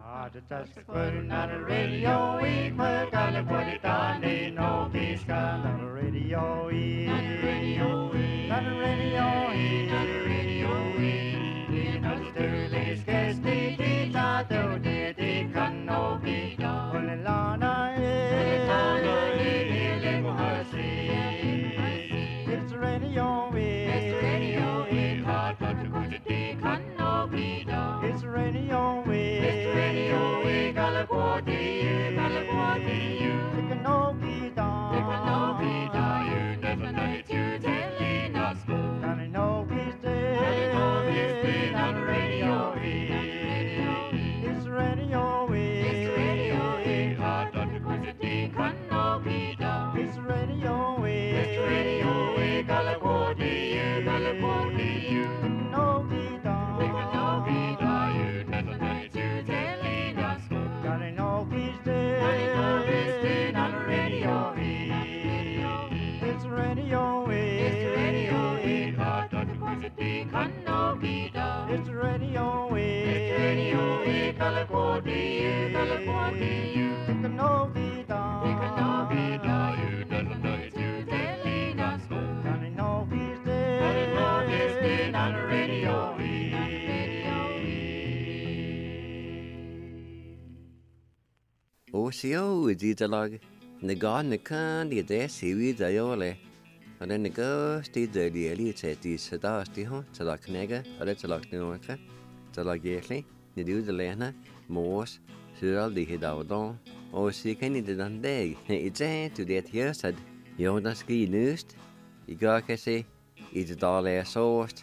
Just putting on the radio, we put on the put it on the no peace on the radio, on the radio, on the radio, on the radio, in the sturdy sketch, the teacher do the can no be done. When the lana is, it's radio, it's radio, it's hard to put it can no be done. It's radio, it's radio, we California, you, it can no be done. It can no be done. You never know it, you telling us. And I know he's dead, on the radio, it's radio, it's radio, hard to put it can no be done. It's radio, California, you, it can no be done. It can no be done. You never know it, you telling us. God, I know he's dead, on the radio, it's radio, hard to put it can no be done. It's radio, California, you, it can no be done. It can no be done. You never know it, you telling us. God, I know he's dead, on the radio, Osio Zidalag, the garden the candy there, seaweed, the ole. And then the ghost did the elite at the Sadasti home, to like Nega, or let's like Norca, to like Yetli, the do the Lena, Morse, Sural the Hidaldon, or see Kenny the Dundee. It's a to that here said, Yoda ski noosed, you got to say, it's a dollar sauced.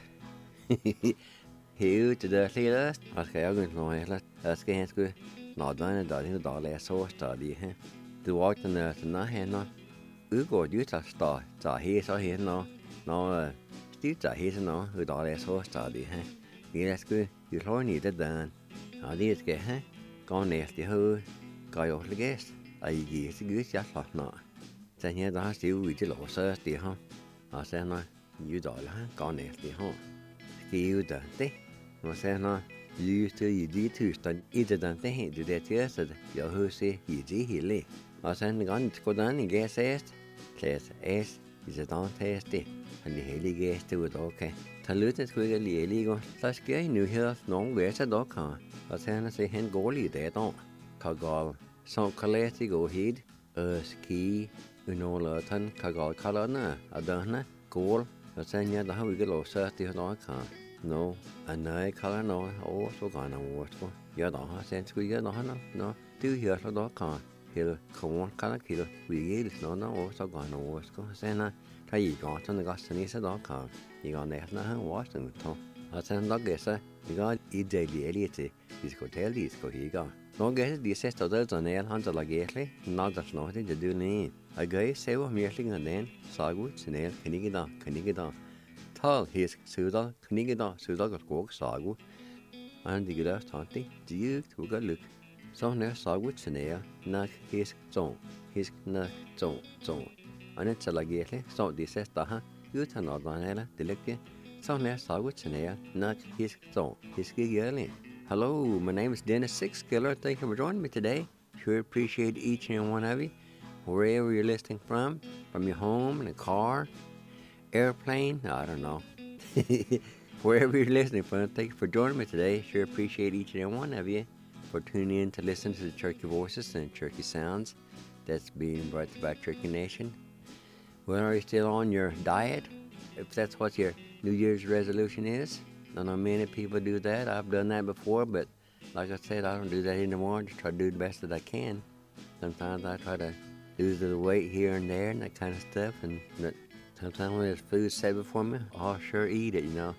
Here to the leaders, okay, I'm going to know, let's get good. Nå denne dagen da leser så stadig her. Du valgte nøtene her nå. Ugår du til stad, så her så her nå. Nå styrt her nå, og da leser så stadig her. Vi skulle du slår ned det den. Ja, det skal her. Gå ned til høy. Gå jo til gæst. Jeg gir seg ut, jeg slår nå. Så her da har du ut til låse til her. Og så nå, du da her, gå ned til her. Skriv det det. Og så nå, Lyste i de tusen I det dante hen til det tjæsset, jeg husker I de hele. Og så en gang skodan I gæsæst, klæs æs I det dante det. Han I hele gæste ud okay. Ta lytten skulle ikke lige lige, så sker I nu her nogen væse dog kan. Og så han se han går lige det dog. Kagal, som kallet I går hit, ski, unåløten, kagal kalderne, og dørne, gål. Og så han der har vi ikke lov sørt det dog kan. No, and I color no, oh, so gone over. Yeah, no, I said, yeah, no, do you hear the car? He'll come on, color kill. We get no, so gone over. Sena, try you got on the Goston a dog car. You got there, no, Washington. I said, dog guess, you got eat daily elite. This go tell this go he got. No guess, the sister does on air hunter like gately, not that's nothing to do name. I guess, say what meeting and then, Sagwood, Snail, can you get on? Tal his Sudal, Knigida, Sudal walk Sagu, and the good tanti, Duke to go look. So near Sagu Senea, knock his zone, his knock zone. And it's a lagately, so this says Daha, you turn out on Ella, the licky. So near Sagu Senea, knock his zone, his gig. Hello, my name is Dennis Sixkiller. Thank you for joining me today. Sure appreciate each and one of you, wherever you're listening from your home, in a car, airplane, I don't know. Wherever you're listening from, thank you for joining me today. Sure appreciate each and every one of you for tuning in to listen to the Cherokee Voices and Cherokee Sounds that's being brought to you by Cherokee Nation. Well, are you still on your diet? If that's what your New Year's resolution is. I know many people do that. I've done that before, but like I said, I don't do that anymore. I just try to do the best that I can. Sometimes I try to lose the weight here and there and that kind of stuff, and sometimes when there's food set before me, I'll sure eat it, you know.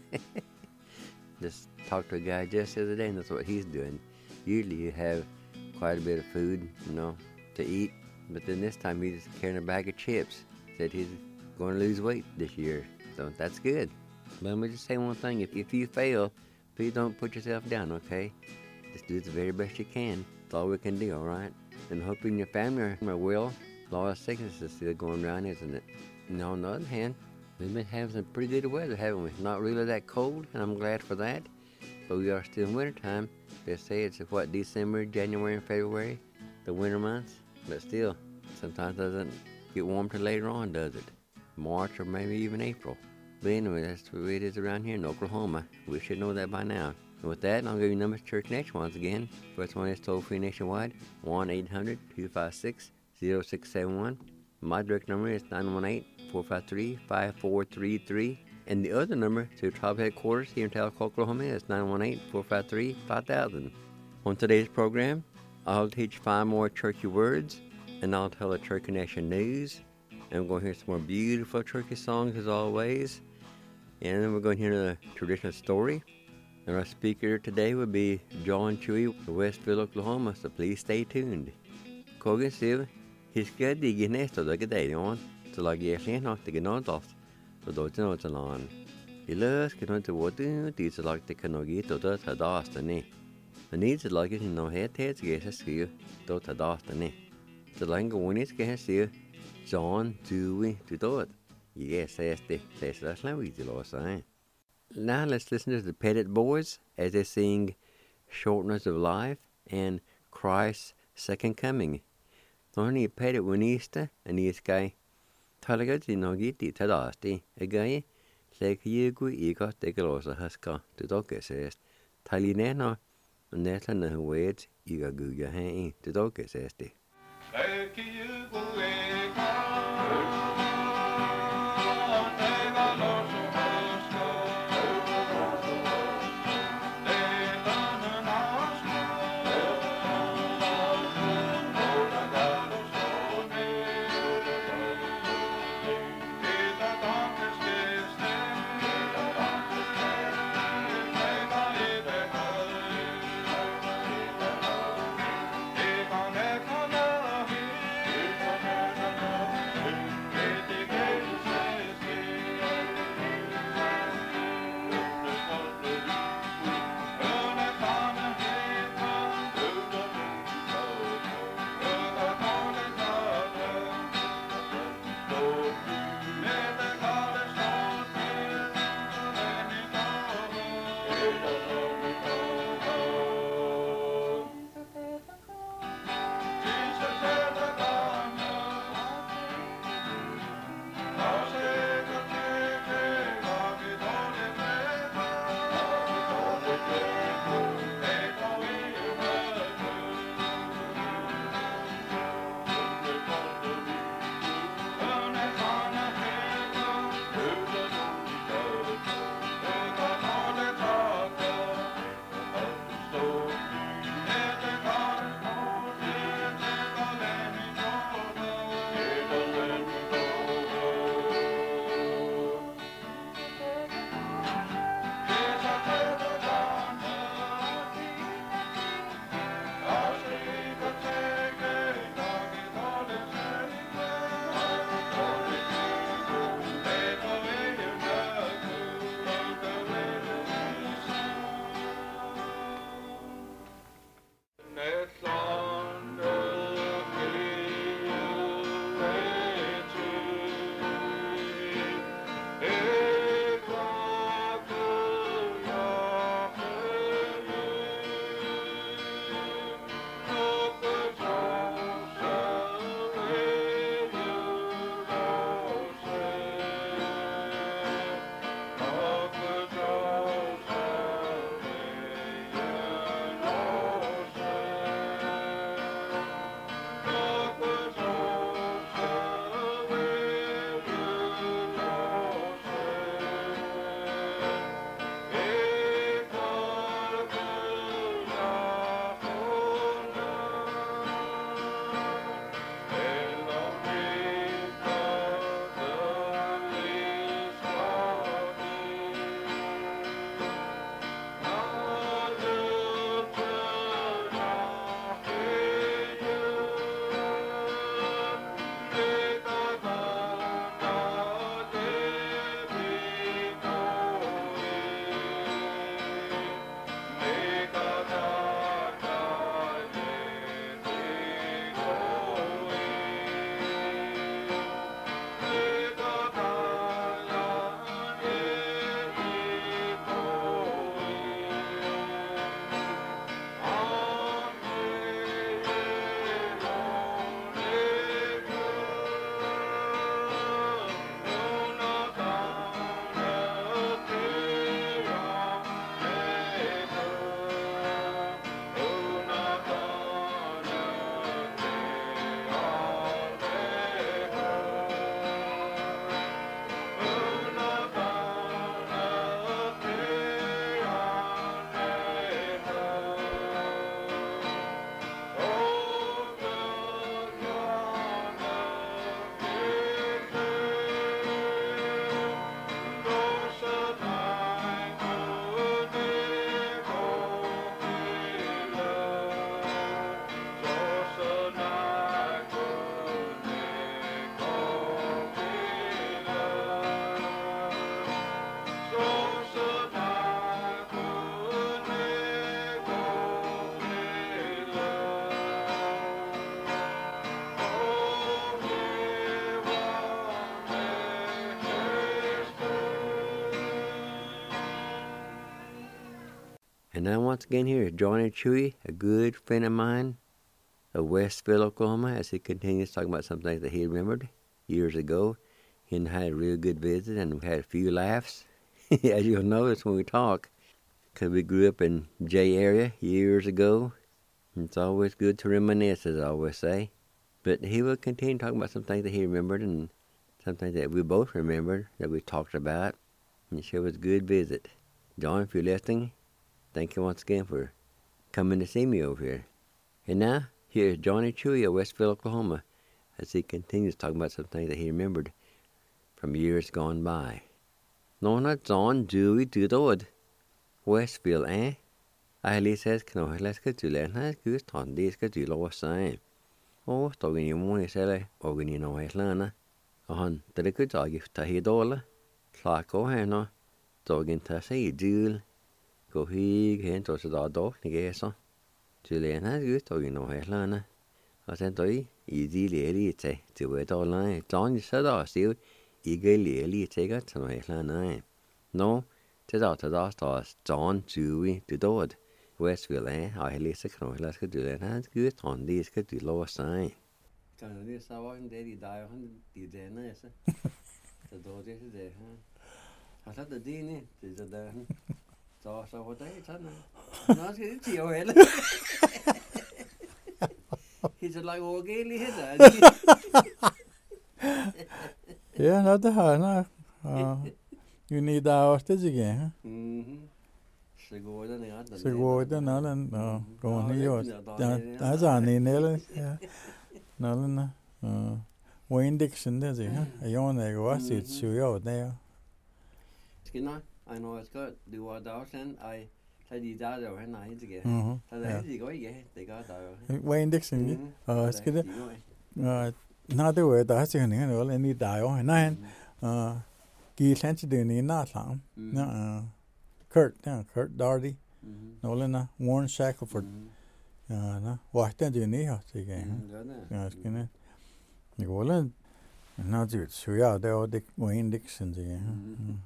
Just talked to a guy just the other day, and that's what he's doing. Usually you have quite a bit of food, you know, to eat. But then this time he's carrying a bag of chips. Said he's going to lose weight this year. So that's good. But let me just say one thing. If you fail, please don't put yourself down, okay? Just do the very best you can. That's all we can do, all right? And hoping your family are well. A lot of sickness is still going around, isn't it? And on the other hand, we've been having some pretty good weather, haven't we? Not really that cold, and I'm glad for that. but we are still in wintertime. They say it's what, December, January, and February, the winter months. But still, sometimes it doesn't get warm till later on, does it? March or maybe even April. But anyway, that's the way it is around here in Oklahoma. We should know that by now. And with that, I'll give you numbers to Church Connection once again. First one is toll-free nationwide, 1-800-256-0671. My direct number is 918-453-5433. And the other number to Tribe Headquarters here in Talcott, Oklahoma is 918-453-5000. On today's program, I'll teach 5 more churchy words, and I'll tell the Church Connection news. And we're going to hear some more beautiful churchy songs as always. And then we're going to hear the traditional story. And our speaker today will be John Chewy of Westville, Oklahoma, so please stay tuned. Kogan Siv, he's good to get next to the day on, so like yes, not to get on off. Så då är det någon. I lös kan inte vara det så lagt det kan nog inte då ta dastan. Men ni så lagt det nog helt ska skriva då ta dastan. Så länge går ska jag se John Dewey to do it. Yes, says that's how easy loss, eh? Now let's listen to the Pettit Boys as they sing Shortness of Life and Christ's Second Coming. Tony Pettit winista and this guy Talaga no giti tadasti, a guy, like Yugu ego take a loss of Haska to Doka says, Talineno, and that's another words, Iga Guga Hay to Doka says. And now once again here is Johnny Chewy, a good friend of mine of Westville, Oklahoma, as he continues talking about some things that he remembered years ago. He and I had a real good visit, and we had a few laughs, as you'll notice when we talk, because we grew up in J area years ago. It's always good to reminisce, as I always say. But he will continue talking about some things that he remembered and some things that we both remembered that we talked about. And it sure was a good visit. John, if you're listening, thank you once again for coming to see me over here. And now, here's Johnny Chewy of Westville, Oklahoma, as he continues talking about some things that he remembered from years gone by. Nona John Dewey Dudod, Westville, eh? I Lee says, "Can let's get to learn how to turn this get to lower sign." Oh, talking you more, say, Ogany no Islana. On the good dog if Tahidola, Clark O'Hana, dogging Tassi, Jewel, go he can't touch the dog, Nigesa. Julian has good talking no Islana. I sent to easy elite to wait all night. John said, "I still eagerly elite take it to Islana." No, tis out to the stars, John Dewey to Dodd. Westville, eh? I listen, let's go to Julian has good on these get to lower sign. Kan det så var en del der han de der næse. Så då det det han. Har sat det dine det så der han. Så var det sådan. Nå skal det til heller. He's like organic her. Ja, nå det har han. You need that stage again. Seguro nada no. Go on you. That's on in there. Yeah. Nada. Wayne Dixon does it, huh? I own that was it so you there. Skinner, I know it's got the word out and I said you died over and I again. So they go they got out. Wayne Dixon. It's good. Not the word that's in here all any die on nine. Gi sense doing in that time. Kurt Doherty. Nolan Warren Shackelford. What did you need to again? Skinner. You will not do it. So yeah, they all Wayne Dixon again.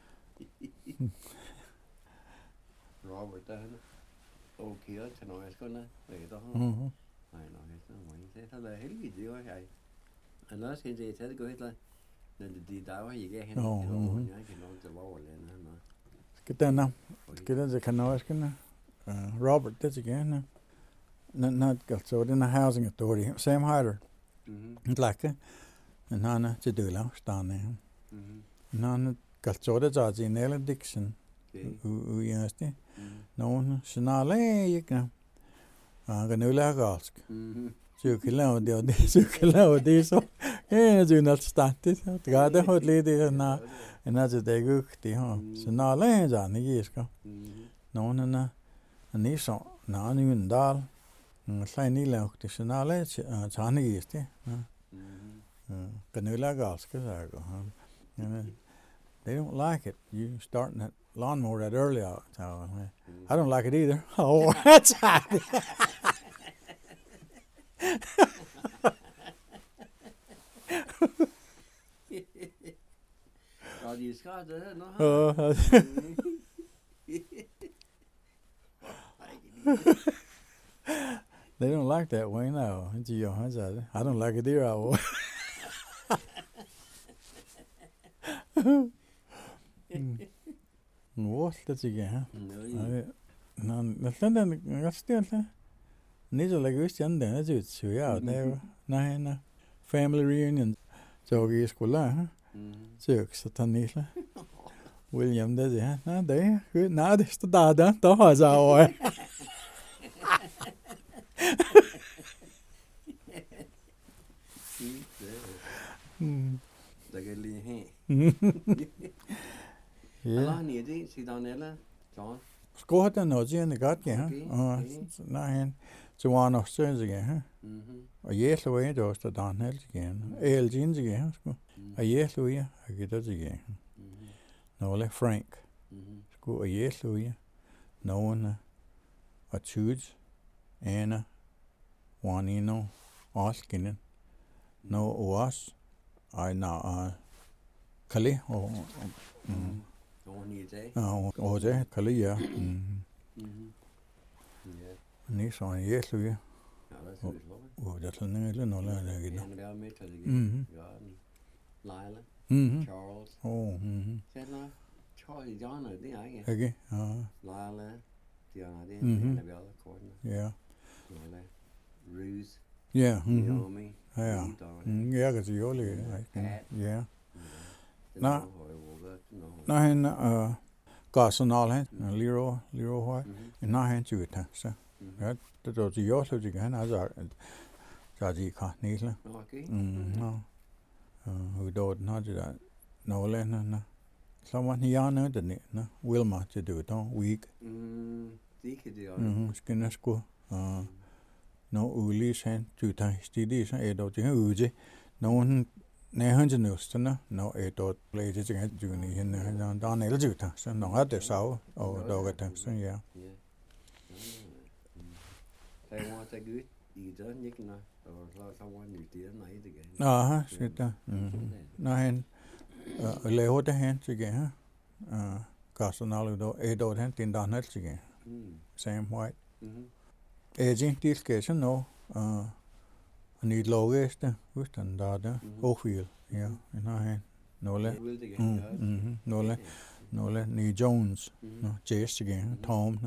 Robert okay, I know it's gonna wait on. I know it's not Wayne. That's a hell video. Unless he said go ahead. Then the dial you get him. I can know the wall and get that now. Get as a canoe. Robert, that's again. Not got so in the housing authority. Sam Hyder. Like it. And Hannah to do now, stand there. None got so that's all in Ellen Dixon. Who used it. No one, Shanale, you can. I'm going to ask. Circular, this. Yeah, do not start it. The other hot lady now. And that's a day good. So now lands on the years go. No one, and this song, now you and doll. Shiny look, the Chanale, Chani is there. Canula Gaska, they don't like it. You starting that lawnmower that early out. I don't like it either. Oh, that's happy. They don't like that way now. I don't like it either. What? That's again. No, that's still. These are like this and then that's it. So yeah, there. Nine family reunion. So we school, huh? Six at Tanisha. William does it, huh? They good. Now this the dada. The has our. Yeah. See down there, John. Go ahead and nudge in the gut, yeah. Nine. So one of stairs again, huh? A year away, those the downhill again. Ale jeans again, a year away, I get us again. No, like Frank. Go a year away. No one, a choose, Anna, Juanino, Oskin. No, was. I know, Kali, oh, Kali, yeah. Niin se on jeesu ja. Ja, det er selvfølgelig lov. Uudetlainen eller nolla Ja, lääkin. han er med til det. Ja, Leila, Charles. Sen er Charlie Johnner, det er ikke. Ikke? Ja. Leila, Diana, det er en af alle kortene. Ja. Leila, Ruse, Ja. Naomi, Ja. Jeg kan sige Jolie. Ja. Nå. Nå han Garsenal han, Leroy White. Nå han tjuet her, så. Ja, det er til Jolie, det kan han altså. Så de kan næsle. Okay. Nå. Udover den har de der Norland. Så var han her nødt til det. Wilma til det der week. Det kan det også. Skal sgu. Nå ulis han tjuta stidig så er det jo ude. Nogen han til nøsterne. Nå er det blevet til at juni hende. Der er en el tjuta. Så nå er det så og der er det så ja. Jeg var så godt i den ikke nå. Og så var han nyt der nej det igen. Aha, shit der. Nå han laver det han til igen. Garsenal då er det han den der net til igen. Sam White. Agent discussion nå. Nyt logeste, usten der Ophir. Ja, en han. Nolle New Jones. Nå, Jess igen. Tom.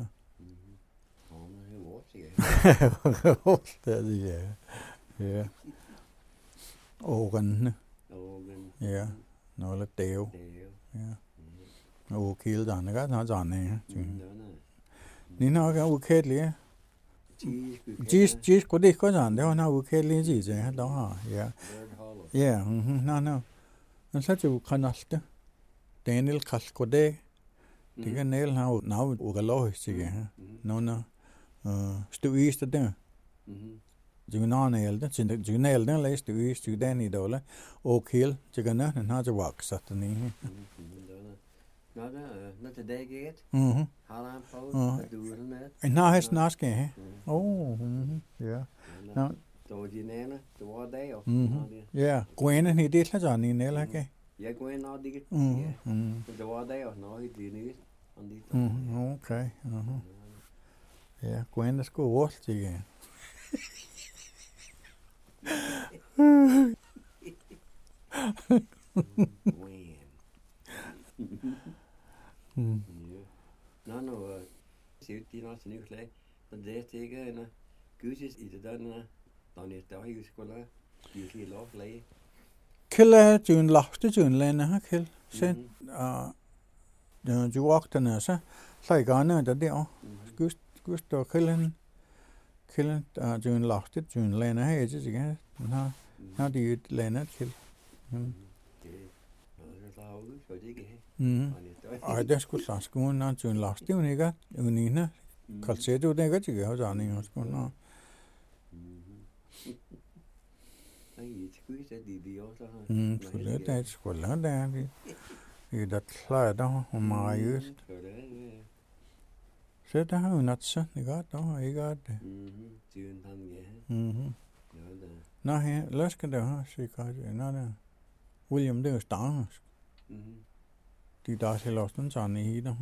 Det er det, ja. Oren. Ja. Nolle Deo. Ja. Og kill den, ikke? Han sådan, ja. Ni nok er ukædelig, Gis kunne det ikke sådan, det var noget ukædelig, Gis, ja. Der har, ja. Ja, nå. Men så er det jo kanalte. Daniel Kalkode. Det kan næle have navnet ukalogisk, ja. Nå. Stuister der. Jugnane jugnale læste stuist jugdani dole og kill jugana han har vokset den i. Nå det dag get. Har han på du med. En har han snart skal. Ja. Nå. Så de næne, det var dag og. Ja, Gwen i det sådan en eller ikke. Ja, Gwen og det. Det var dag og når det nyt. Okay. Ja, Gwen der skulle rost igen. Nå, ser ut de nå sin utslag. Så det stiger en gudsis i det der, når det er i skolen. De er lov læge. Kille jun lafte jun lene ha kill. Sen du walkte så gerne der. Gust og killen jun lafte jun lene ha ikke igen. Nå de lene kill. Ej, det skulle så skulle nå jun lafte jo ikke. Unina. Kalset jo det ikke har sådan en skulle nå. Så det er skulle der. I det klar der og meget. Så der har jo not så det godt der ikke godt det. Nå her, lad os det ha sikkert. Nå der. William det er stangersk. De der til losten sådan i der.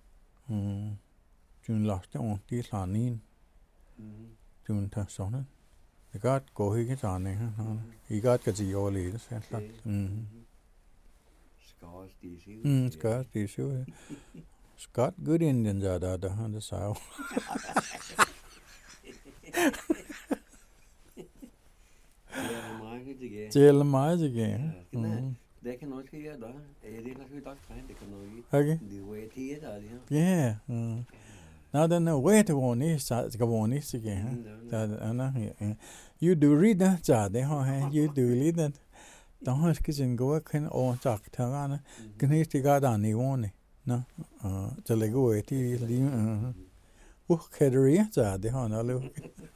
Jun loste og de sådan en. Jun tager sådan. Det godt gå ikke sådan her. I godt kan sige overledes så klart. Skars de så. Scott good Indian der han det sagde. Tæller meget igen. Det kan også ske der. Det er nok godt træne det kan noget. Okay. Det var det der. Ja. Now then wait one is skal one is igen. Der you do read that det har you do read that. Der har skal sin gå kan over sagt her. Kan ikke gøre der nivåne. Nå. Så lægger ud det lige. Kan det rige det har han lavet.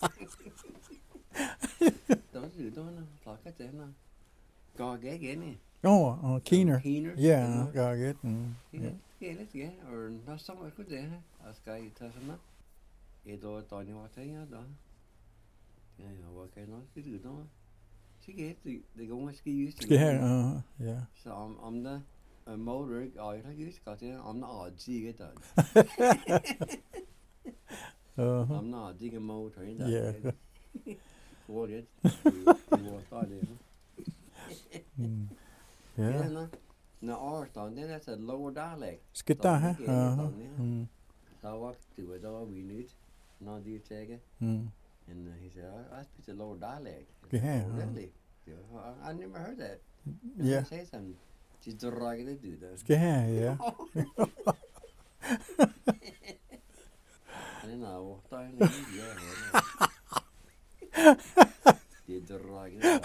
Plakker til hende. Går jeg igen. Keener. Ja, går jeg. Ja, lidt ja. Og der så var det her. Jeg skal i tage sådan noget. Et år døgn var det her da. Ja, hvad kan jeg nok det der? Sikkert det går måske just. Ja. Så om der motor og jeg har just godt det om der og sige det. I'm not digging more train that. Yeah. What it? You started. Yeah. No. No, our town then that's a lower dialect. Skita, huh? So what do it all we need? No, do you take it? Mm. And he said, I speak a lower dialect. Yeah. Really? I never heard that. Yeah. Say something. Just the right to do that. Skita, yeah. I don't know. Did the right.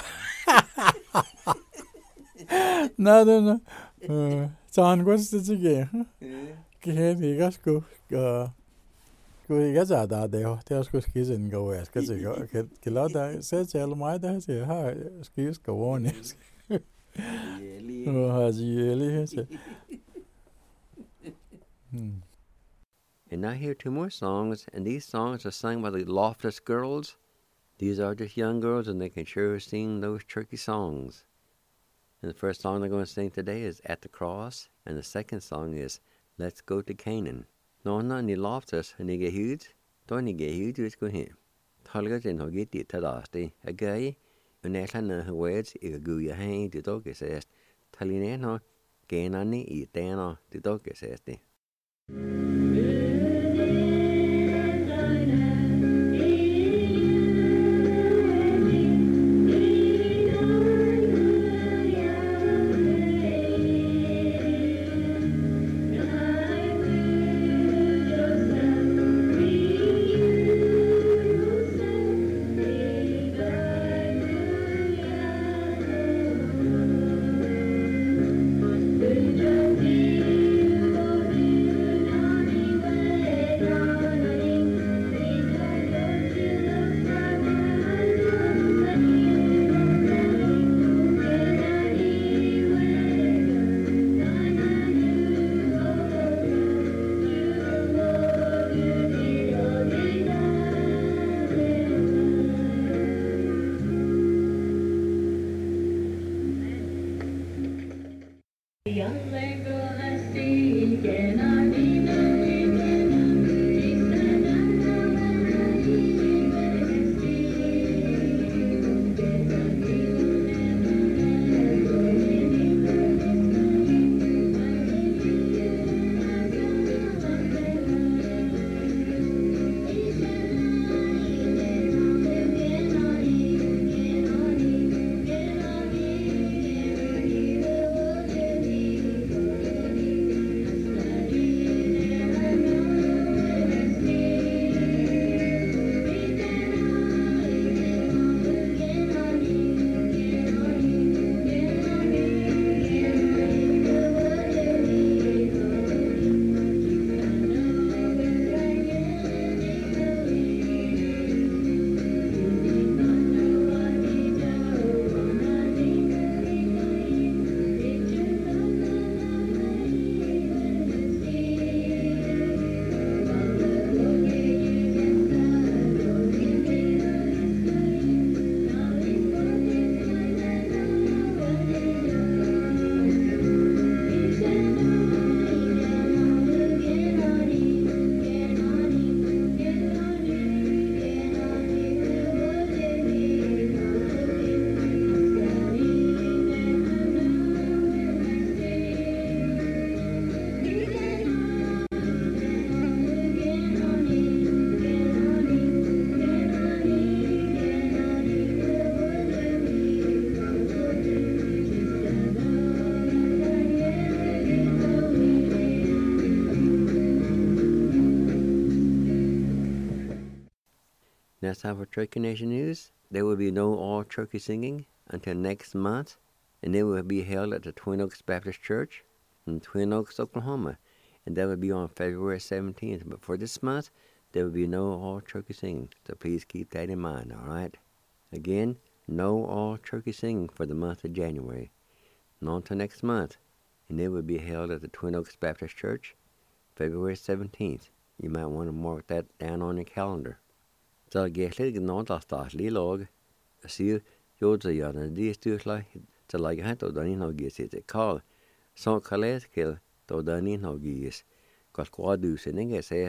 No. John was the again. Can't he got go. Cô cái giờ đã đều theo school skis and go west cái gì cái lot đó sẽ chơi mai đó thì ha skis go on And now here are two more songs, and these songs are sung by the Loftus Girls. These are just young girls, and they can sure sing those churchy songs. And the first song they're going to sing today is At the Cross, and the second song is Let's Go to Canaan. Nó ni Loftus and get huge, don't you get huge, it's going here. Holger and I'll get it to last day. A guy, and that's another words, if a goo your hand to dog says, telling it no, gain on it, eat down the dog says. That's how for Turkey Nation News. There will be no all turkey singing until next month, and it will be held at the Twin Oaks Baptist Church in Twin Oaks, Oklahoma, and that will be on February 17th. But for this month, there will be no all turkey singing, so please keep that in mind, all right? Again, no all turkey singing for the month of January. Not until next month, and it will be held at the Twin Oaks Baptist Church, February 17th. You might want to mark that down on your calendar. Så gæslig nå da statlig log sier jo det gjerne de styrkla til lage hent og den nå gis til kall så kalles til da den nå gis kalkua du sin ikke sest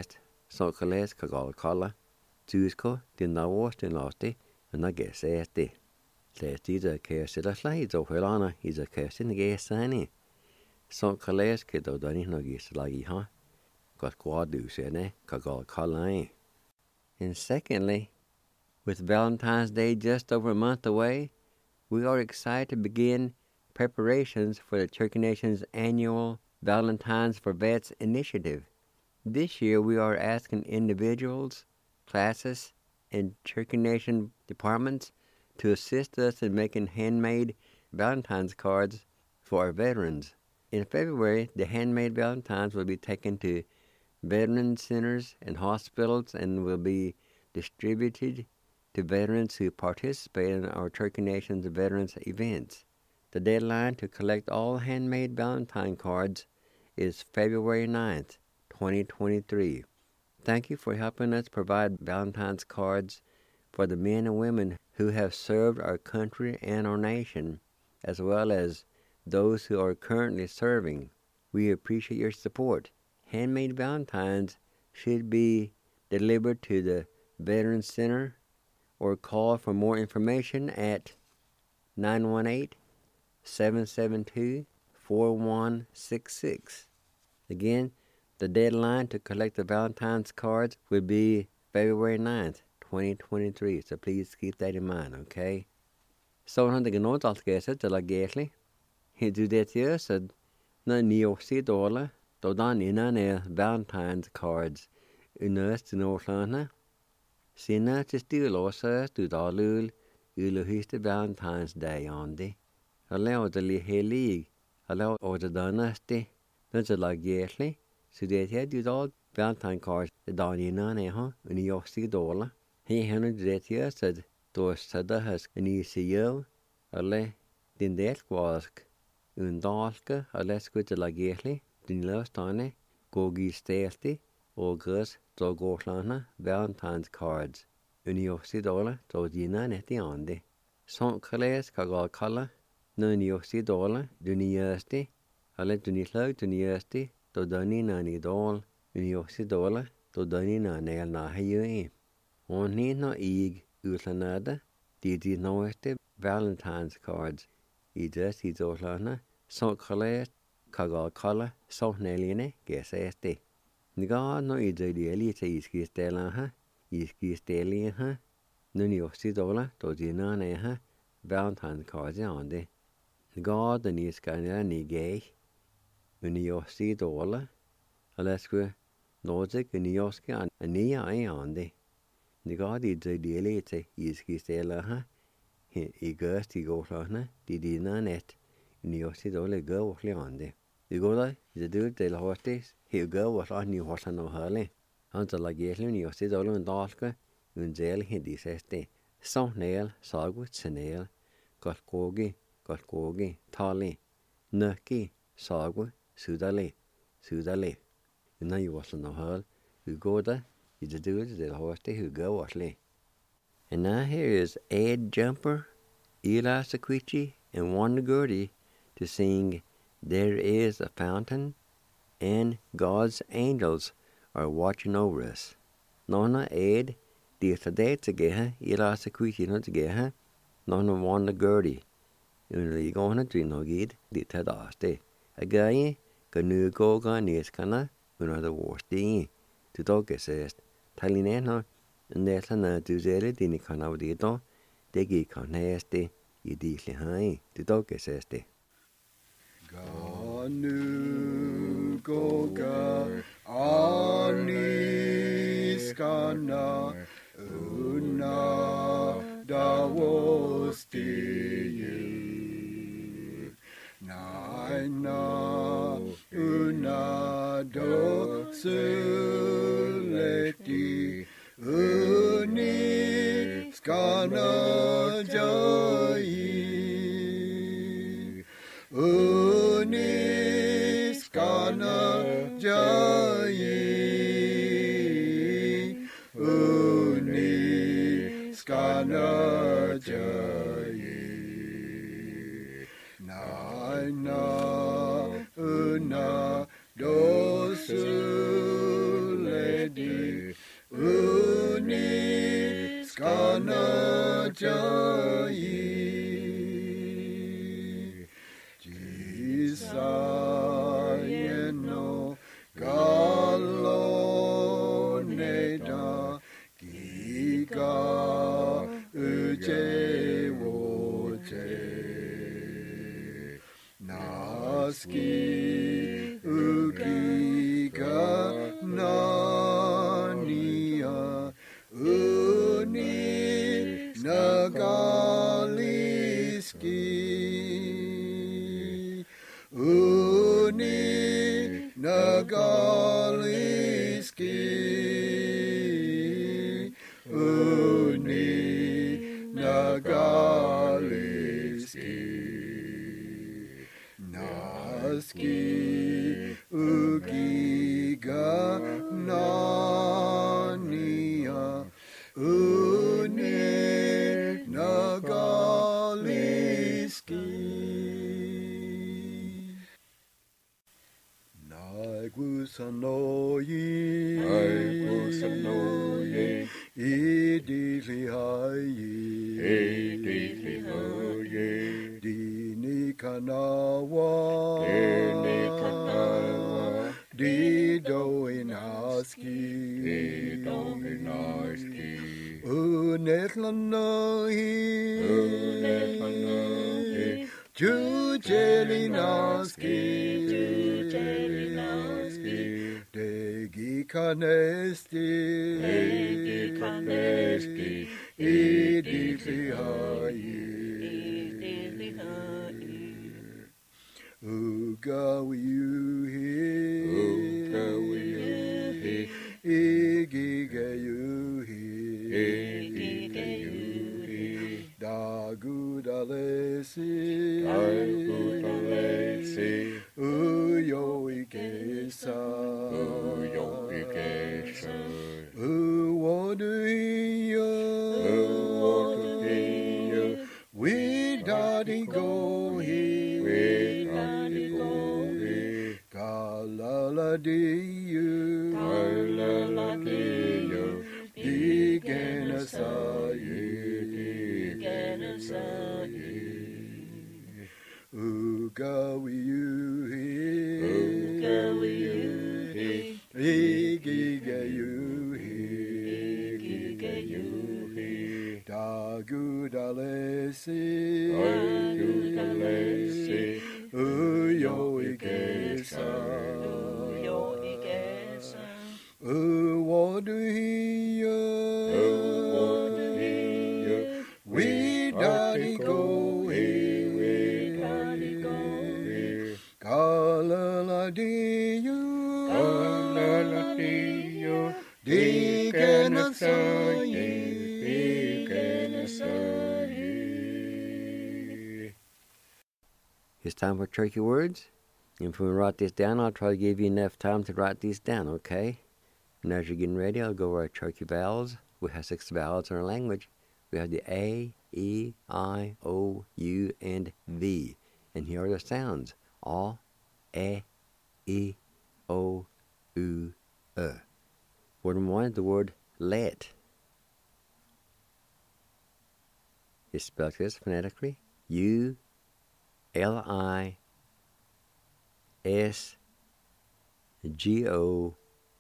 So Kales Kagal Kala, Jusko, the Nawas, the Lasti, and I guess the Last is a case of the slides of Helana, is a case in the gas signing. So Kales Kiddo Danny no gis like huh? Got Quadu said, Kagal Kala. And secondly, with Valentine's Day just over a month away, we are excited to begin preparations for the Cherokee Nation's annual Valentine's for Vets initiative. This year, we are asking individuals, classes, and Cherokee Nation departments to assist us in making handmade Valentine's cards for our veterans. In February, the handmade Valentines will be taken to veteran centers and hospitals and will be distributed to veterans who participate in our Cherokee Nation's veterans events. The deadline to collect all handmade Valentine cards is February 9th, 2023. Thank you for helping us provide Valentine's cards for the men and women who have served our country and our nation, as well as those who are currently serving. We appreciate your support. Handmade Valentines should be delivered to the Veterans Center or call for more information at 918-772-4166. Again, the deadline to collect the Valentine's cards will be February 9th, 2023, so please keep that in mind, okay? So, han det nåt allt gäset till att gäsli. Du det gör så när ni också dåla, då dan innan Valentine's cards unöst till Norrlanda. Sinna till styrlåsa du dalul hyste Valentine's Day on det. Alla det li helig, alla det danasti, när det lag gäsli. Så det är du dal Valentine cards dan innan ni också dåla. Henne det gör så då sada has ni ser alla din delkvask undalka alla skulle lag gäsli. Din löstane gogi stelti och gräs då gårlana Valentine's cards. Unioxidole då dina netti ande. Sånt kläs kagal kalla. När unioxidole duniösti. Alla dunislag duniösti då dani nani dol. Unioxidole då dani nanel nahayu. Och ni no ig utlanada. Di noeste Valentine's cards. I des I dolana. Sånt kläs kagal kalla. Sånt neline gesesti. Niga no I deli te iskistela ha. Iskisteli ha. Nuni oxidola to dina ne ha. Valentine's cards ande. Niga den iskana ni gay. Uni oxidola. Alasku nozik uni oski ania ande. Niga di deli te iskistela ha. I gust I golana. Di dina net. Uni oxidola go ande. I goda the dude de la hostes. He go was on you horse no hurley. Until la gæslen I også dårlig en dalke, en del hindi sæste. Så næl, sagu, tsenæl, godt gogi, tali, nøki, sagu, sudale. Inna I også no hurl, who go da, I the dude del hoste who go wasle. And now here is Ed Jumper, Eli Sequici, and Wanda Gertie to sing There Is a Fountain, and God's Angels are watching over us. Nona Ed, the today together, Eli Sequici no together, Nona Wanda Gertie. Unli gona drino gid, the tadaste. A guy, ganu goga niskana, another warsti. To dog assist. Talinena, and there's an duzele dinikana dito, degi caneste, idisli high, to dog assist. Ganu goga aniskana una dawosti naina una dosuleti uniskana jai Uniskana jai, Uniskana jai. Naina una dosuledi Iskana Jayi Jisayeno Galo Neda Giga Uje Woje Naski Ugiga Nania Uni Nagaliski Uni Nagaliski Uni Nagaliski Naski Ugiga Nania Uni Nagaliski Naigusanoyi Idilihayi Dini Kanawa Dido Inaski Unetlanahi Jujelinaski Degi Kanesti Idilihayi Ugawiyuhi Igigayuhi Dagudalesi Uyoikesa Uwaduhiya Widadigohi Kalaladiyu Digenasayi Ugawiyuhi Igigayuhi Dagudalesi Uyoikesa Uwaduhiya Widadigohi Kalaladiyu Digenasayi It's time for tricky words. If we write this down, I'll try to give you enough time to write these down, okay? And as you're getting ready, I'll go over our tricky vowels. We have 6 vowels in our language. We have the A, E, I, O, U, and V. And here are the sounds. A, E, O, U, E. Word number 1 is the word let. It's spelled this phonetically. U, L-I, S-G-O,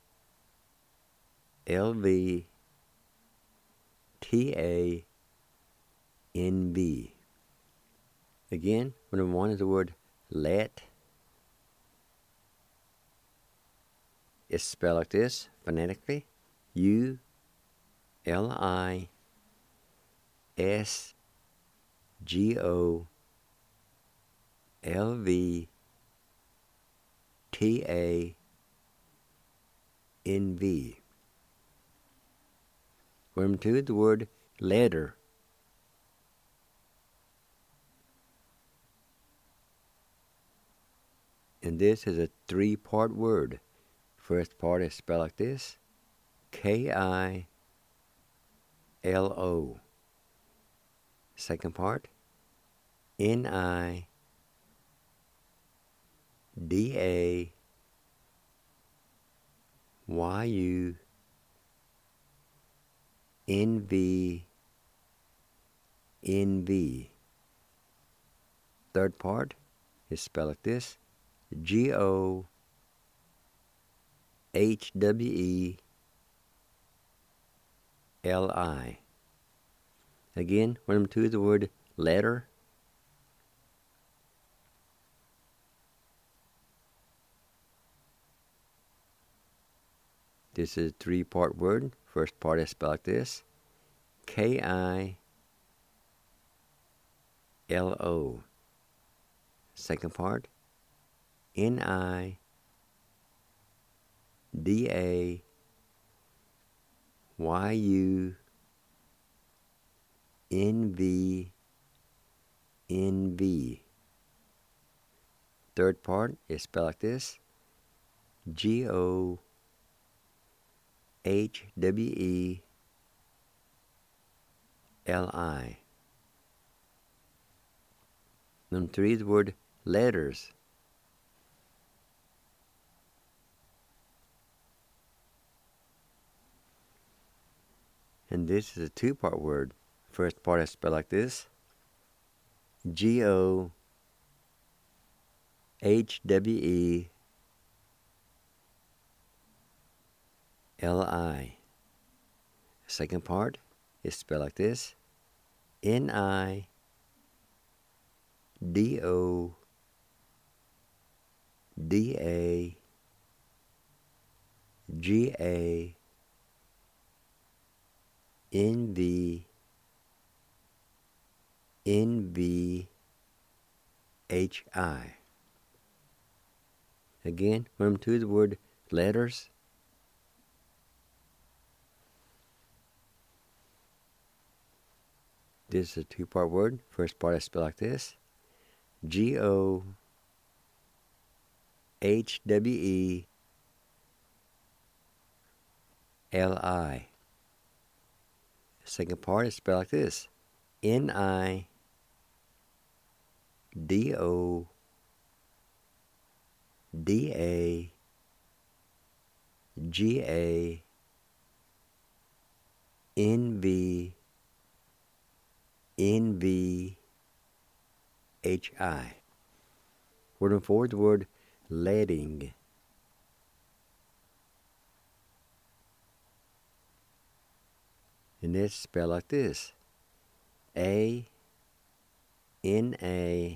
L-V-T-A-N-V. Again, word number 1 is the word let. It's spelled like this phonetically. U, L-I, S-G-O, L-V-T-A-N-V. Word number 2 is the word letter. And this is a 3-part word. First part is spelled like this. K-I-L-O. Second part, N-I-D-A-Y-U-N-V-E. Envy. Third part is spelled like this: Gohweli. Again, when to the word letter, this is a three-part word. First part is spelled like this: Kilo. Second part, Nida. Envy. Third part is spelled like this: Gohweli. Number three, the word letters. And this is a two-part word. First part is spelled like this: Gohweli. Second part is spelled like this: Nida. Envy. Again, when to the word letters. This is a two-part word. First part is spelled like this: Gohweli. Second part is spelled like this: Nida. Envy. Word number four, the word letting. And it's spelled like this: Analisgohweli.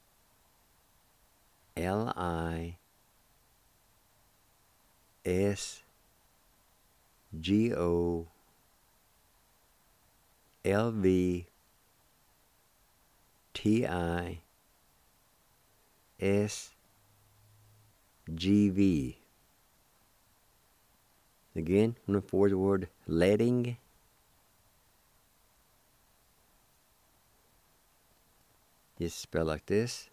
Again, number four, the word letting. It's spelled like this: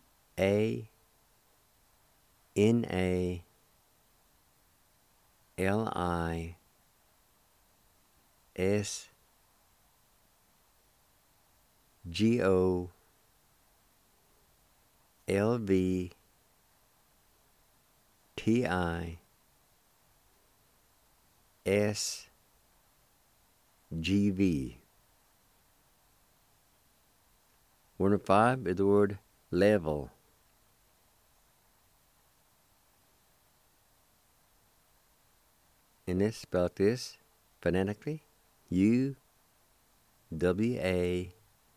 Analisgohweli. Word number five is the word level. And it's spelled like this phonetically: Uwanadsgi.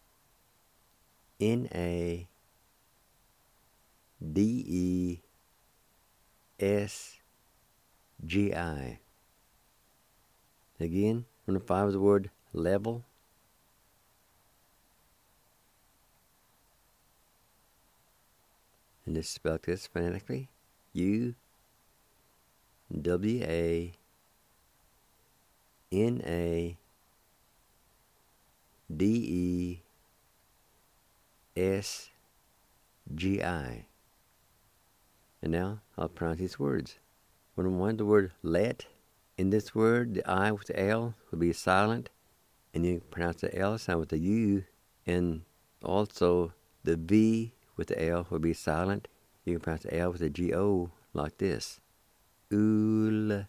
Again, word number five is the word level. And it's spelled like this phonetically: Uwanadsgi. And now I'll pronounce these words. When I want the word let, in this word, the I with the L will be silent, and you pronounce the L sound with the U, and also the V with the L will be silent. You can pronounce the L with the G-O like this: Ulskoltana.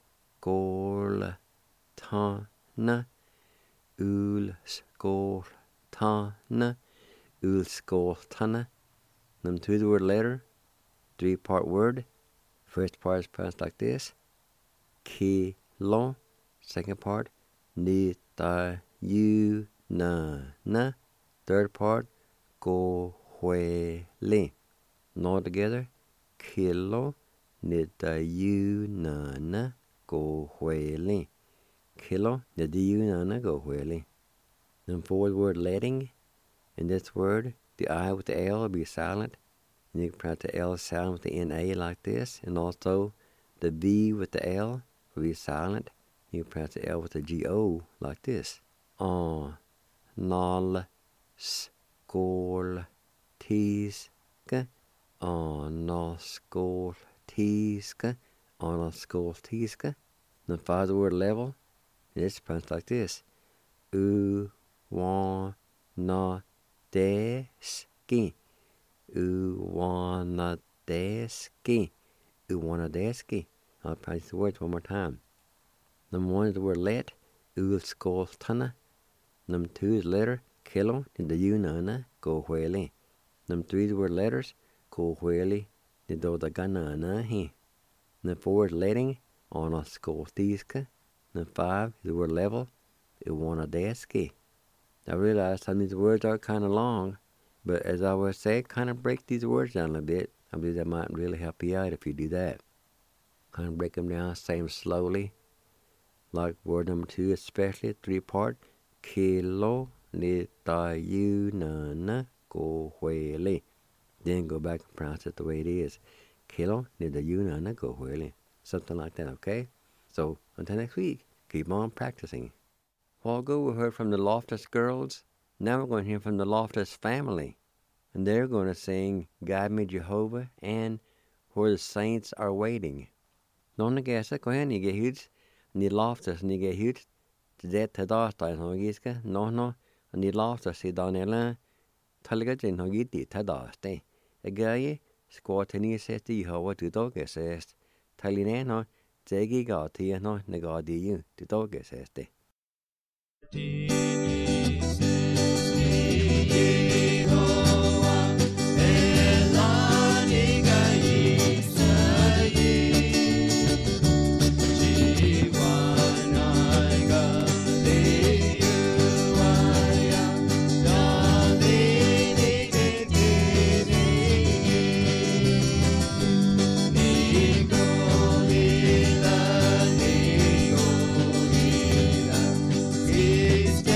Ulskoltana. tana, ulskoltana. Them two the word letter, 3-part word. First part is pronounced like this. Kilo. Second part, ni ta yu na. Third part, go hue li. All together, kilo, ni ta yu na, go hue li. Kilo, ni ta yu na, go hue li. Then forward word letting. In this word, the I with the L will be silent. And you can pronounce the L sound with the NA like this. And also, the V with the L will be silent. You can pronounce the L with the GO like this. Nal, skål, tiska. Nal, skål, tiska. Nal, skål, tiska. Then follow the word level. And it's pronounced like this. Na, deski. Uwanadeski. Uwanadeski. I'll pronounce the words one more time. Number 1 is the word let. Ulskoltana. Number 2 is letter. Kilo. In the unana. Go hueli. Number 3 is the word letters. Go hueli. The do the ganana he. Number 4 is letting. Onaskoltiska. Number 5 is the word level. Uwanadeski. I realize some of these words are kind of long, but as I always say, kind of break these words down a little bit. I believe that might really help you out if you do that. Kind of break them down, say them slowly. Like word number 2, especially 3-part. Kilo, ni ta yu na, go hueli. Then go back and pronounce it the way it is. Kilo, ni ta yu na, go hueli. Something like that, okay? So, until next week, keep on practicing. A while ago, we heard from the Loftus Girls. Now we're going to hear from the Loftus family. And they're going to sing Guide Me Jehovah and Where the Saints Are Waiting. Någon gäsa ko hen ige hut ni Loftus ni ge hut det tadasta no giska no ni Loftus I Daniela talga jin no giti tadaste. Agaye squatini sest Jehovah to dogesest. Taline no jegi gati no negadi you to dogeseste. Is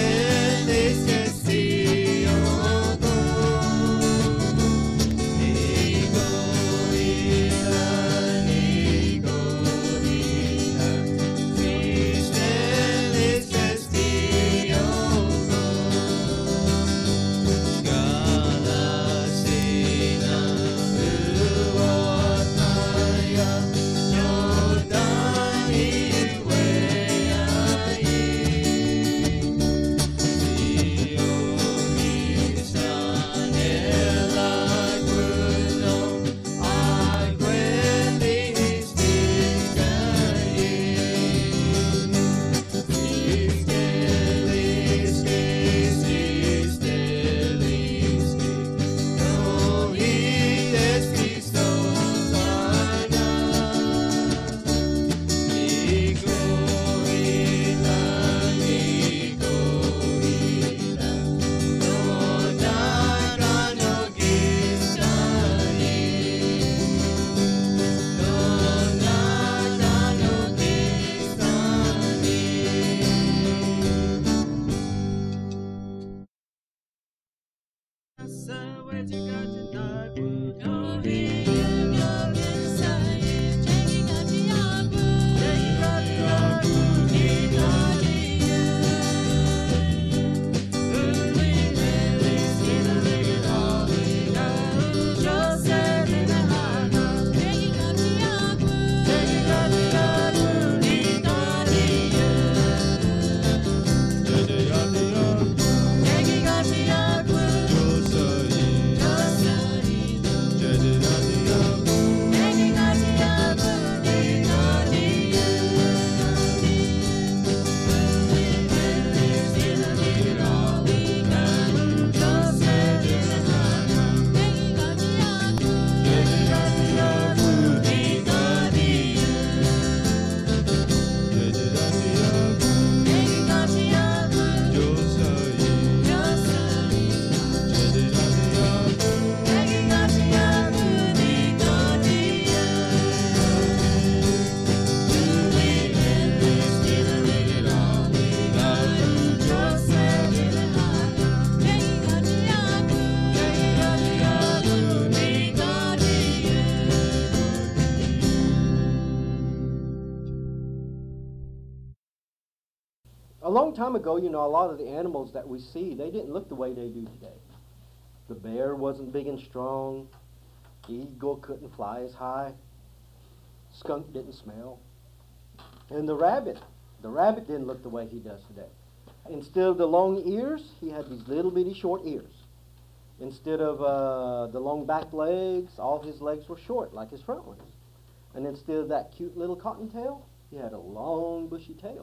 A long time ago, you know, a lot of the animals that we see, they didn't look the way they do today. The bear wasn't big and strong. Eagle couldn't fly as high. Skunk didn't smell. And the rabbit didn't look the way he does today. Instead of the long ears, he had these little bitty short ears. Instead of the long back legs, all his legs were short, like his front ones. And instead of that cute little cottontail, he had a long bushy tail.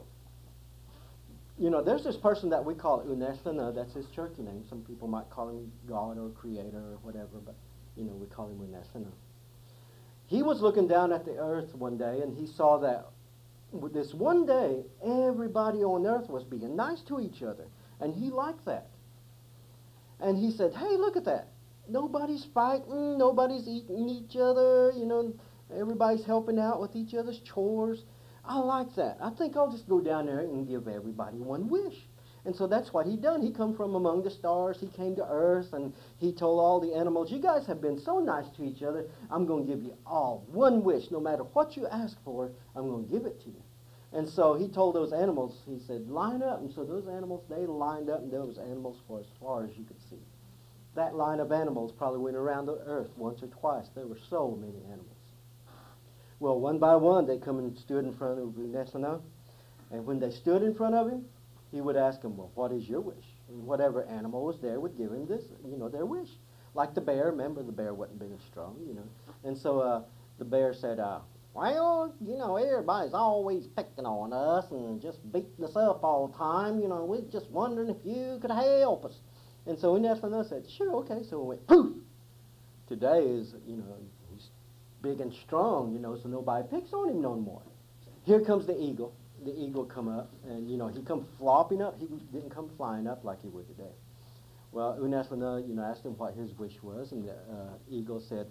You know, there's this person that we call Unesana, that's his Cherokee name. Some people might call him God or Creator or whatever, but, you know, we call him Unesana. He was looking down at the earth one day, and he saw that this one day, everybody on earth was being nice to each other, and he liked that. And he said, hey, look at that. Nobody's fighting, nobody's eating each other, you know, everybody's helping out with each other's chores. I like that. I think I'll just go down there and give everybody one wish. And so that's what he done. He come from among the stars. He came to earth, and he told all the animals, you guys have been so nice to each other, I'm going to give you all one wish. No matter what you ask for, I'm going to give it to you. And so he told those animals, he said, line up. And so those animals, they lined up, and there was animals for as far as you could see. That line of animals probably went around the earth once or twice. There were so many animals. Well, one by one, they come and stood in front of Unesana. And when they stood in front of him, he would ask them, well, what is your wish? And whatever animal was there would give him this, you know, their wish. Like the bear. Remember, the bear wasn't big and strong, you know. And so the bear said, well, you know, everybody's always picking on us and just beating us up all the time. You know, we're just wondering if you could help us. And so Unesana said, sure, okay. So we went, poof! Today is, you know, he's big and strong, you know, so nobody picks on him no more. Here comes the eagle. The eagle come up, and, you know, he come flopping up. He didn't come flying up like he would today. Well, Unesana, you know, asked him what his wish was, and the eagle said,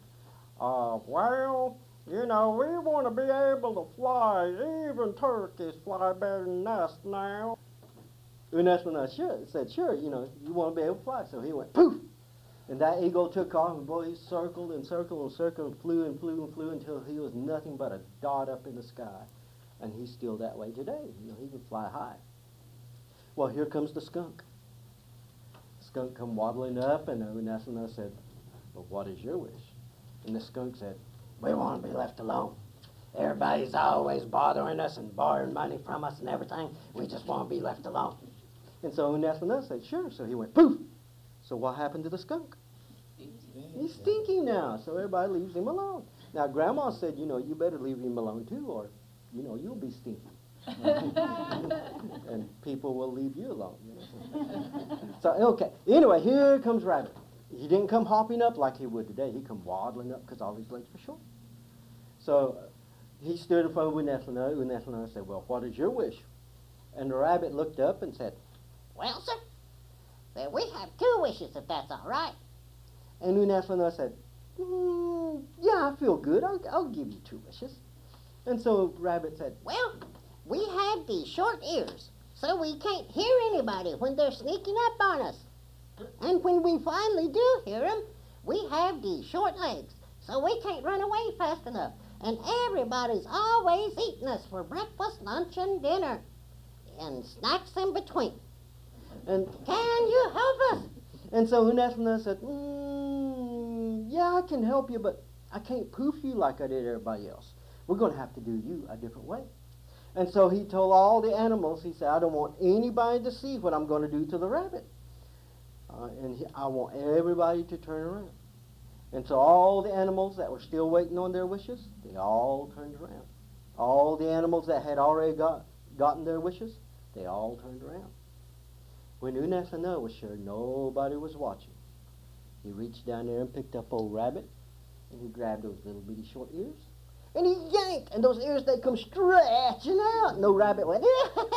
well, you know, we want to be able to fly. Even turkeys fly better than us now. Unesana said, sure, you know, you want to be able to fly. So he went, poof! And that eagle took off, and boy, he circled and circled and circled and flew and flew and flew until he was nothing but a dot up in the sky. And he's still that way today. You know, he can fly high. Well, here comes the skunk. The skunk come waddling up, and Unesana said, well, what is your wish? And the skunk said, we want to be left alone. Everybody's always bothering us and borrowing money from us and everything. We just want to be left alone. And so Unesana said, sure. So he went, poof! So what happened to the skunk? He's stinking now, so everybody leaves him alone. Now, Grandma said, you know, you better leave him alone too, or, you know, you'll be stinky. And people will leave you alone. You know? So, okay. Anyway, here comes Rabbit. He didn't come hopping up like he would today. He come waddling up because all his legs were short. So he stood in front of Unesana. Unesana said, well, what is your wish? And the rabbit looked up and said, well, sir, we have 2 wishes, if that's all right. And Unesana said, yeah, I feel good. I'll give you 2 wishes. And so Rabbit said, well, we have these short ears, so we can't hear anybody when they're sneaking up on us. And when we finally do hear them, we have these short legs, so we can't run away fast enough. And everybody's always eating us for breakfast, lunch, and dinner, and snacks in between. And can you help us? And so Unesana said, yeah, I can help you, but I can't poof you like I did everybody else. We're going to have to do you a different way. And so he told all the animals, he said, I don't want anybody to see what I'm going to do to the rabbit. I want everybody to turn around. And so all the animals that were still waiting on their wishes, they all turned around. All the animals that had already gotten their wishes, they all turned around. When Unesana was sure nobody was watching, he reached down there and picked up old Rabbit, and he grabbed those little bitty short ears, and he yanked, and those ears, they come stretching out, and the rabbit went,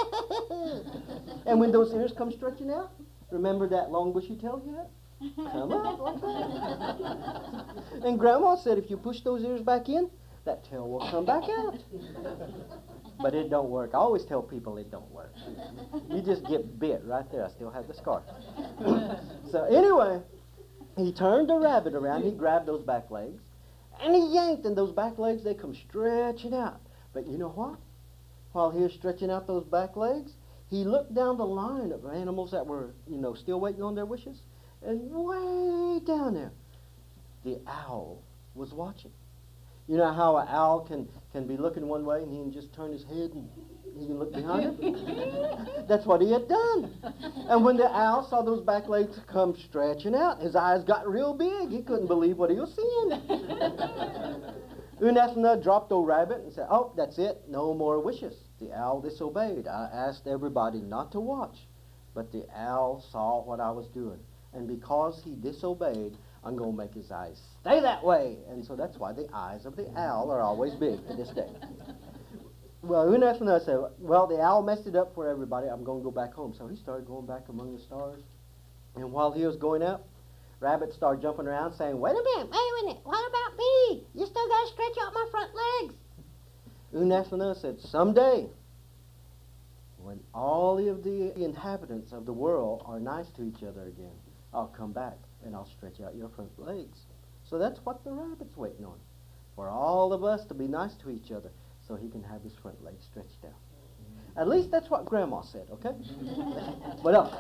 and when those ears come stretching out, remember that long bushy tail he had? Come out like that. And Grandma said if you push those ears back in, that tail will come back out. But it don't work. I always tell people it don't work. You just get bit right there. I still have the scar. So anyway, he turned the rabbit around. He grabbed those back legs, and he yanked, and those back legs, they come stretching out. But you know what? While he was stretching out those back legs, he looked down the line of animals that were, still waiting on their wishes, and way down there, the owl was watching. You know how an owl can be looking one way and he can just turn his head and he can look behind him? That's what he had done. And when the owl saw those back legs come stretching out, his eyes got real big. He couldn't believe what he was seeing. Unathna dropped old rabbit and said, "Oh, that's it. No more wishes." The owl disobeyed. I asked everybody not to watch, but the owl saw what I was doing. And because he disobeyed, I'm going to make his eyes stay that way. And so that's why the eyes of the owl are always big to this day. Well, Unathna said, well, the owl messed it up for everybody. I'm going to go back home. So he started going back among the stars. And while he was going up, Rabbit started jumping around saying, wait a minute, what about me? You still got to stretch out my front legs. Unathna said, someday, when all of the inhabitants of the world are nice to each other again, I'll come back and I'll stretch out your front legs. So that's what the rabbit's waiting on, for all of us to be nice to each other so he can have his front legs stretched out. At least that's what Grandma said, okay? What else?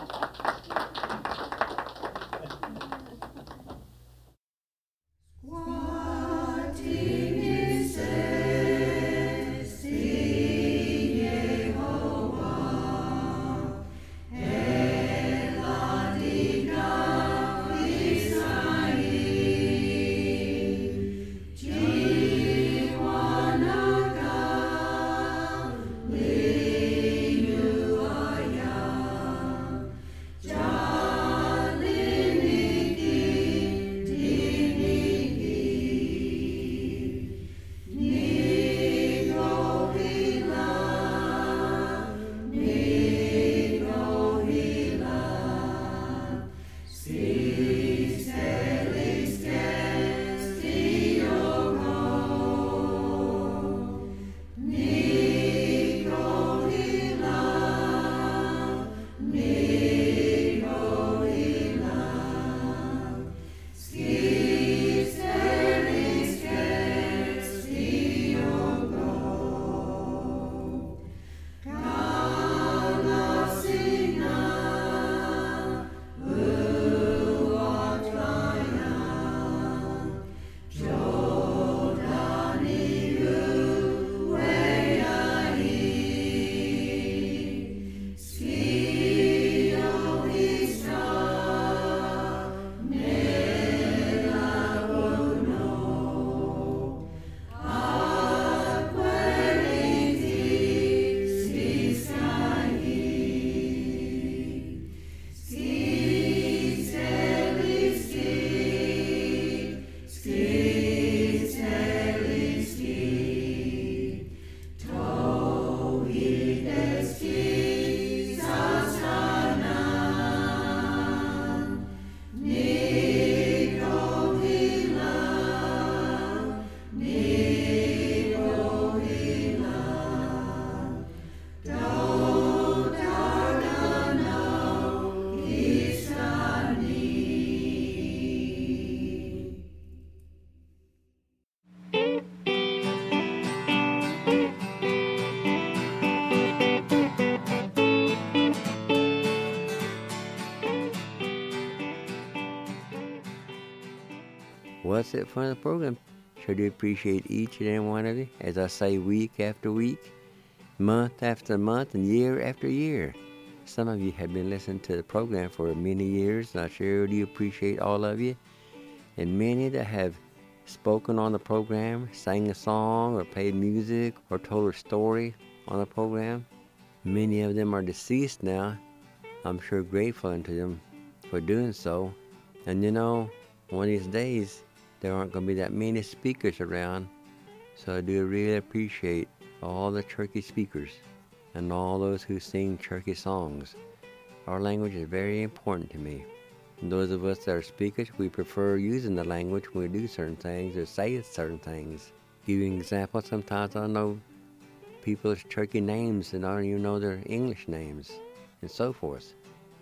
What's it for the program? Sure do appreciate each and every one of you, as I say, week after week, month after month, and year after year. Some of you have been listening to the program for many years, and I sure do appreciate all of you. And many that have spoken on the program, sang a song, or played music, or told a story on the program. Many of them are deceased now. I'm sure grateful unto them for doing so. And you know, one of these days, there aren't going to be that many speakers around, so I do really appreciate all the Cherokee speakers and all those who sing Cherokee songs. Our language is very important to me. And those of us that are speakers, we prefer using the language when we do certain things or say certain things. Give you an example, sometimes I know people's Cherokee names and I don't even know their English names and so forth.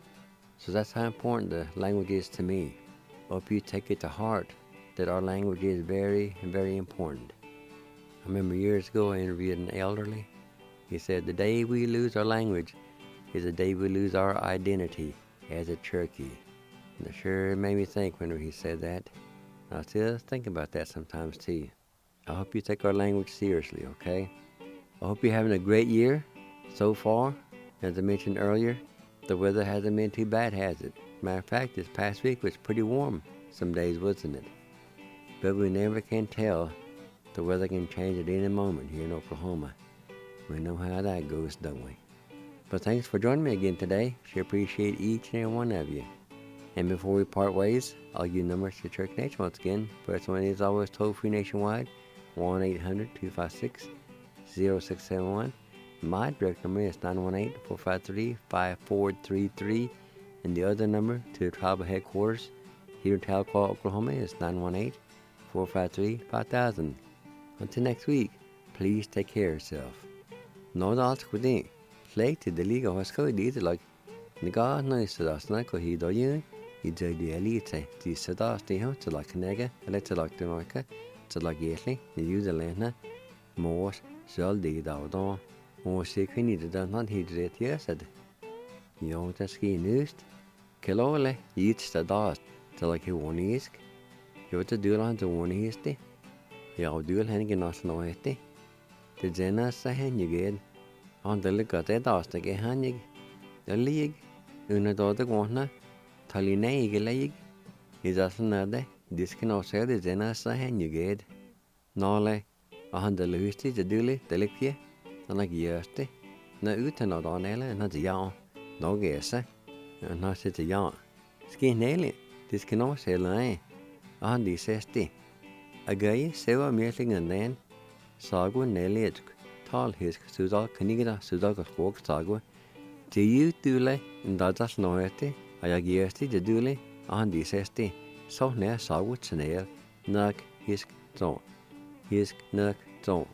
So that's how important the language is to me. I hope you take it to heart that our language is very, very important. I remember years ago I interviewed an elderly. He said, the day we lose our language, is the day we lose our identity as a Cherokee. And it sure made me think when he said that. I still think about that sometimes too. I hope you take our language seriously, okay? I hope you're having a great year so far. As I mentioned earlier, the weather hasn't been too bad, has it? Matter of fact, this past week was pretty warm some days, wasn't it? But we never can tell. The weather can change at any moment here in Oklahoma. We know how that goes, don't we? But thanks for joining me again today. Sure appreciate each and every one of you. And before we part ways, I'll give numbers to Cherokee Nation once again. First one is always toll-free nationwide, 1-800-256-0671. My direct number is 918-453-5433. And the other number to the tribal headquarters here in Tahlequah, Oklahoma is 918-453-5000. Until next week, please take care of yourself. No doubt with it. Flake to the league of Husko did like the God knows that us not go he do you. He did the elite, the Sadas, the house to like Nega, and let's like the Norca, to like Yetley, the Usalena, Morse, Shaldi, Dowdon, or sick we needed not he did it, yes, said. You know what the ski news? Kilole, eats the dust, to like he won east. You want to do on the one easty. You do hanging us no etty. The Jenna say you get on the look at that dust again, hanging. The league, the one, Taline leg, is as another. This can also the Jenna say you get. Nole, the Lucy, the Dully, the Licky, and like yesterday. No utan on Ella and not the yawn. No guess, and not sit a yawn. Skin nail this can also lie. On the 60. A guy, several meeting and then Sagwa Nelly tall his Sudak Kaniga Sudak of Walk Sagwa. Do you dule in Dadas Noete? I agierti the dule on the 60. So near Sagwa Chanel, Nuck his zone. His Nuck zone.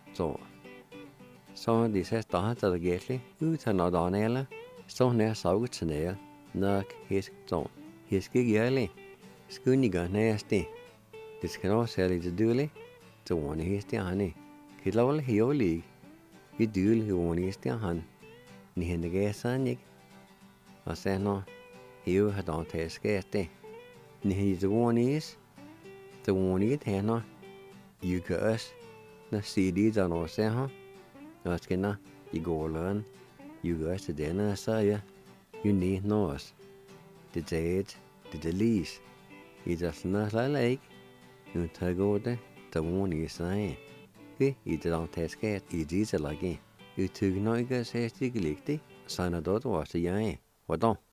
So the says Dahat of the Gately, Utan on Ella. So near Sagwa Chanel, Nuck his zone. His gig yearly. Skooniga nasty. This can all sell it to duly. To one is the honey. Kilol heoli. You do who one is the hun. Ni in the gas on I say no. You had on taste scarcity. Ni the one is. The one is Hannah. You curse. The CDs on all say, huh? No skinner. You go learn. You guys to dinner, sir. You need nose. The jade. The lease. You just not like you go there, the one is saying. You don't taste it, it is like it. You took no good says you licked it, son of daughter was the young. What don't?